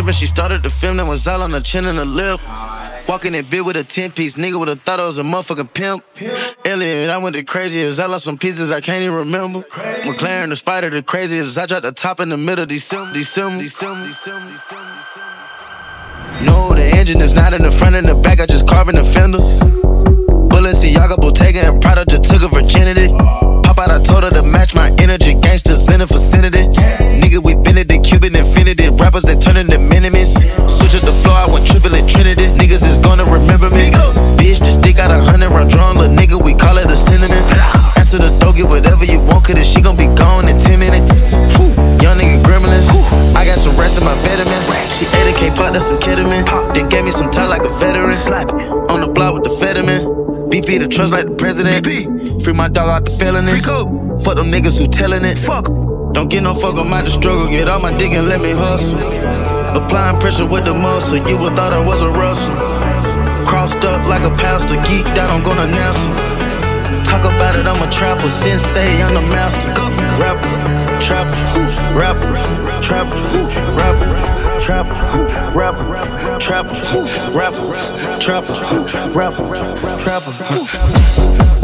trippin', she started the film that was all on the chin and the lip. Walking in bed with a 10-piece, nigga would've thought I was a motherfucking pimp. Elliot, I went the craziest, I lost some pieces I can't even remember. McLaren, the spider, the craziest, I dropped the top in the middle of December. No, the engine is not in the front and the back, I just carbon the fender. Balenciaga, Bottega, and Prada just took her virginity. Pop out, I told her to match my energy, gangsters in the vicinity. Nigga, we been at the Cuban infinity, rappers that turn into minimies. Switch up the floor, I went triple at Trinity. Niggas is gonna remember me. Bitch, just stick out 100 round drawn, little nigga, we call it a synonym. Answer the door, get whatever you want, cause she gon' be gone in 10 minutes. Young nigga gremlins, I got some rest in my vitamins. She ate a K-pop, that's some ketamine. Then gave me some time like a veteran. On the block with the Fetterman. BP the trust like the president. Free my dog out the felonies. Fuck them niggas who telling it. Don't get no fuck on my struggle. Get all my dick and let me hustle. Applying pressure with the muscle. You would thought I was a Russell. Crossed up like a pastor. Geeked out, I'm gonna announce it. Talk about it, I'm a trapper. Sensei, I'm the master. Rapper, trapper, rapper, trapper, rapper, trapper, rapper, trapper, rapper, trapper, rapper, trapper.